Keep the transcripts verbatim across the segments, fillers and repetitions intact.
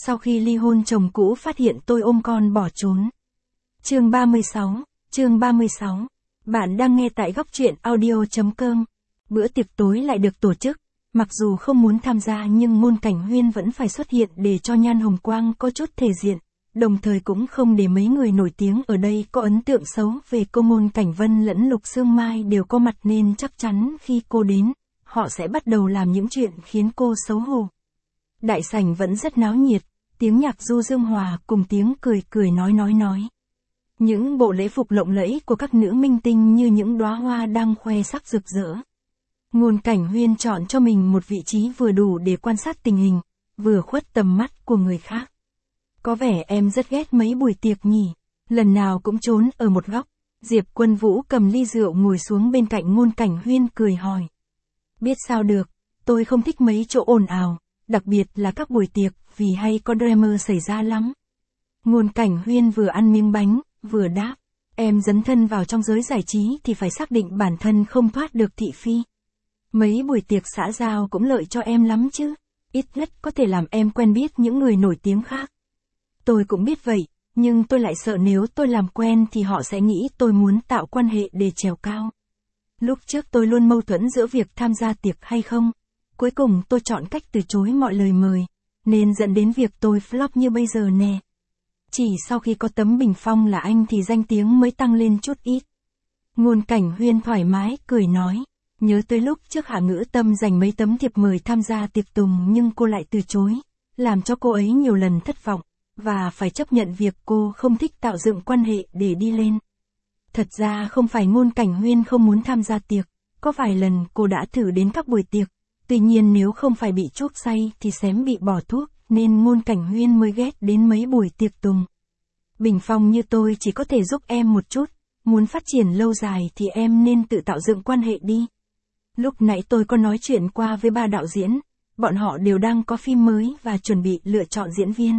sau khi ly hôn chồng cũ phát hiện tôi ôm con bỏ trốn. Chương ba mươi sáu, chương ba mươi sáu. Bạn đang nghe tại góc truyện audio chấm com. Bữa tiệc tối lại được tổ chức. Mặc dù không muốn tham gia nhưng Ngôn Cảnh Huyên vẫn phải xuất hiện để cho Nhan Hồng Quang có chút thể diện, đồng thời cũng không để mấy người nổi tiếng ở đây có ấn tượng xấu về cô. Ngôn Cảnh Vân lẫn Lục Sương Mai đều có mặt nên chắc chắn khi cô đến, họ sẽ bắt đầu làm những chuyện khiến cô xấu hổ. Đại sảnh vẫn rất náo nhiệt, tiếng nhạc du dương hòa cùng tiếng cười cười nói nói nói. Những bộ lễ phục lộng lẫy của các nữ minh tinh như những đóa hoa đang khoe sắc rực rỡ. Ngôn Cảnh Huyên chọn cho mình một vị trí vừa đủ để quan sát tình hình, vừa khuất tầm mắt của người khác. Có vẻ em rất ghét mấy buổi tiệc nhỉ, lần nào cũng trốn ở một góc. Diệp Quân Vũ cầm ly rượu ngồi xuống bên cạnh Ngôn Cảnh Huyên cười hỏi. Biết sao được, tôi không thích mấy chỗ ồn ào, đặc biệt là các buổi tiệc, vì hay có drama xảy ra lắm. Ngôn Cảnh Huyên vừa ăn miếng bánh, vừa đáp, em dấn thân vào trong giới giải trí thì phải xác định bản thân không thoát được thị phi. Mấy buổi tiệc xã giao cũng lợi cho em lắm chứ, ít nhất có thể làm em quen biết những người nổi tiếng khác. Tôi cũng biết vậy, nhưng tôi lại sợ nếu tôi làm quen thì họ sẽ nghĩ tôi muốn tạo quan hệ để trèo cao. Lúc trước tôi luôn mâu thuẫn giữa việc tham gia tiệc hay không. Cuối cùng tôi chọn cách từ chối mọi lời mời, nên dẫn đến việc tôi flop như bây giờ nè. Chỉ sau khi có tấm bình phong là anh thì danh tiếng mới tăng lên chút ít. Ngôn Cảnh Huyên thoải mái cười nói, nhớ tới lúc trước Hạ Ngữ Tâm dành mấy tấm thiệp mời tham gia tiệc tùng nhưng cô lại từ chối, làm cho cô ấy nhiều lần thất vọng, và phải chấp nhận việc cô không thích tạo dựng quan hệ để đi lên. Thật ra không phải Ngôn Cảnh Huyên không muốn tham gia tiệc, có vài lần cô đã thử đến các buổi tiệc, tuy nhiên nếu không phải bị chuốc say thì xém bị bỏ thuốc, nên Ngôn Cảnh Huyên mới ghét đến mấy buổi tiệc tùng. Bình phong như tôi chỉ có thể giúp em một chút, muốn phát triển lâu dài thì em nên tự tạo dựng quan hệ đi. Lúc nãy tôi có nói chuyện qua với ba đạo diễn, bọn họ đều đang có phim mới và chuẩn bị lựa chọn diễn viên.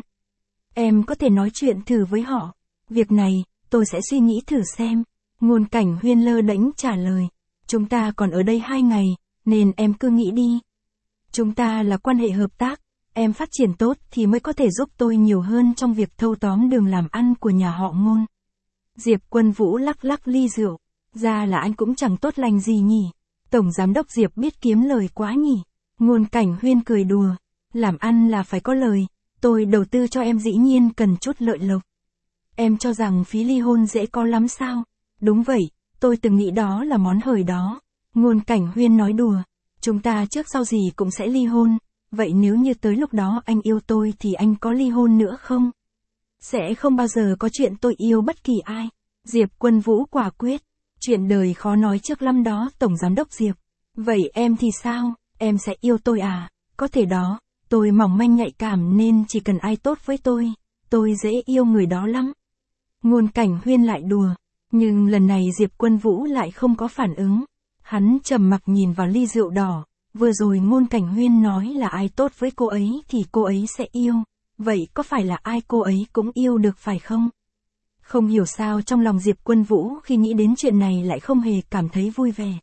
Em có thể nói chuyện thử với họ, việc này, tôi sẽ suy nghĩ thử xem. Ngôn Cảnh Huyên lơ đễnh trả lời, chúng ta còn ở đây hai ngày, nên em cứ nghĩ đi. Chúng ta là quan hệ hợp tác, em phát triển tốt thì mới có thể giúp tôi nhiều hơn trong việc thâu tóm đường làm ăn của nhà họ Ngôn. Diệp Quân Vũ lắc lắc ly rượu, ra là anh cũng chẳng tốt lành gì nhỉ. Tổng giám đốc Diệp biết kiếm lời quá nhỉ. Ngôn Cảnh Huyên cười đùa, làm ăn là phải có lời, tôi đầu tư cho em dĩ nhiên cần chút lợi lộc. Em cho rằng phí ly hôn dễ có lắm sao? Đúng vậy, tôi từng nghĩ đó là món hời đó. Ngôn Cảnh Huyên nói đùa, chúng ta trước sau gì cũng sẽ ly hôn, vậy nếu như tới lúc đó anh yêu tôi thì anh có ly hôn nữa không? Sẽ không bao giờ có chuyện tôi yêu bất kỳ ai. Diệp Quân Vũ quả quyết, chuyện đời khó nói trước lắm đó Tổng Giám đốc Diệp. Vậy em thì sao, em sẽ yêu tôi à? Có thể đó, tôi mỏng manh nhạy cảm nên chỉ cần ai tốt với tôi, tôi dễ yêu người đó lắm. Ngôn Cảnh Huyên lại đùa, nhưng lần này Diệp Quân Vũ lại không có phản ứng. Hắn trầm mặc nhìn vào ly rượu đỏ, vừa rồi Ngôn Cảnh Huyên nói là ai tốt với cô ấy thì cô ấy sẽ yêu, vậy có phải là ai cô ấy cũng yêu được phải không? Không hiểu sao trong lòng Diệp Quân Vũ khi nghĩ đến chuyện này lại không hề cảm thấy vui vẻ.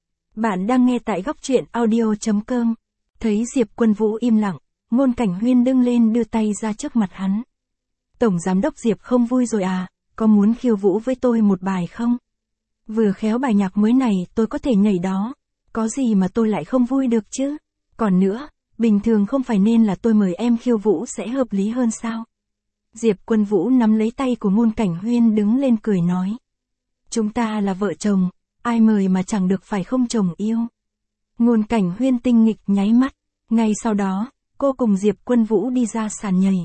Bạn đang nghe tại góc truyện audio chấm com. Thấy Diệp Quân Vũ im lặng, Ngôn Cảnh Huyên đứng lên đưa tay ra trước mặt hắn. Tổng Giám đốc Diệp không vui rồi à, có muốn khiêu vũ với tôi một bài không? Vừa khéo bài nhạc mới này tôi có thể nhảy đó, có gì mà tôi lại không vui được chứ? Còn nữa, bình thường không phải nên là tôi mời em khiêu vũ sẽ hợp lý hơn sao? Diệp Quân Vũ nắm lấy tay của Ngôn Cảnh Huyên đứng lên cười nói. Chúng ta là vợ chồng, ai mời mà chẳng được phải không chồng yêu. Ngôn Cảnh Huyên tinh nghịch nháy mắt, ngay sau đó, cô cùng Diệp Quân Vũ đi ra sàn nhảy.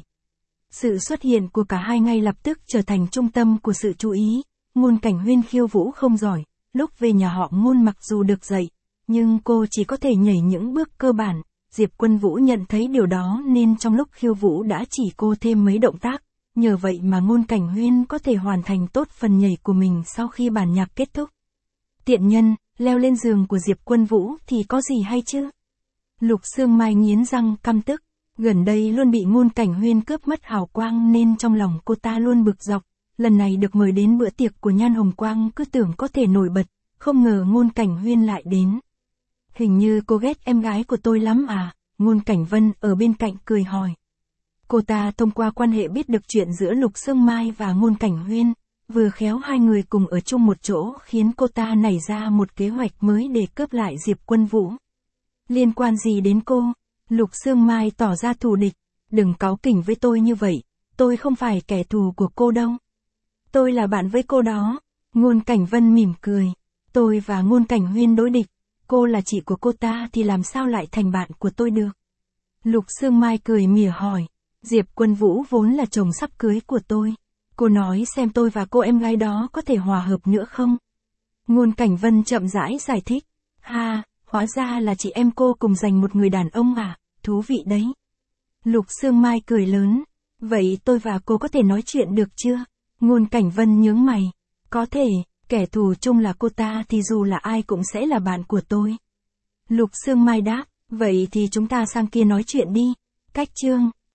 Sự xuất hiện của cả hai ngay lập tức trở thành trung tâm của sự chú ý. Ngôn Cảnh Huyên khiêu vũ không giỏi, lúc về nhà họ Ngôn mặc dù được dạy, nhưng cô chỉ có thể nhảy những bước cơ bản. Diệp Quân Vũ nhận thấy điều đó nên trong lúc khiêu vũ đã chỉ cô thêm mấy động tác, nhờ vậy mà Ngôn Cảnh Huyên có thể hoàn thành tốt phần nhảy của mình sau khi bản nhạc kết thúc. Tiện nhân, leo lên giường của Diệp Quân Vũ thì có gì hay chứ? Lục Sương Mai nghiến răng căm tức, gần đây luôn bị Ngôn Cảnh Huyên cướp mất hào quang nên trong lòng cô ta luôn bực dọc, lần này được mời đến bữa tiệc của Nhan Hồng Quang cứ tưởng có thể nổi bật, không ngờ Ngôn Cảnh Huyên lại đến. Hình như cô ghét em gái của tôi lắm à? Ngôn Cảnh Vân ở bên cạnh cười hỏi. Cô ta thông qua quan hệ biết được chuyện giữa Lục Sương Mai và Ngôn Cảnh Huyên, vừa khéo hai người cùng ở chung một chỗ khiến cô ta nảy ra một kế hoạch mới để cướp lại Diệp Quân Vũ. Liên quan gì đến cô? Lục Sương Mai tỏ ra thù địch, đừng cáu kỉnh với tôi như vậy, tôi không phải kẻ thù của cô đâu. Tôi là bạn với cô đó. Ngôn Cảnh Vân mỉm cười, tôi và Ngôn Cảnh Huyên đối địch, cô là chị của cô ta thì làm sao lại thành bạn của tôi được? Lục Sương Mai cười mỉa hỏi, Diệp Quân Vũ vốn là chồng sắp cưới của tôi. Cô nói xem tôi và cô em gái đó có thể hòa hợp nữa không? Ngôn Cảnh Vân chậm rãi giải thích, ha, hóa ra là chị em cô cùng giành một người đàn ông à, thú vị đấy. Lục Sương Mai cười lớn, vậy tôi và cô có thể nói chuyện được chưa? Ngôn Cảnh Vân nhướng mày, có thể, kẻ thù chung là cô ta thì dù là ai cũng sẽ là bạn của tôi. Lục Sương Mai đáp, vậy thì chúng ta sang kia nói chuyện đi. Cách chương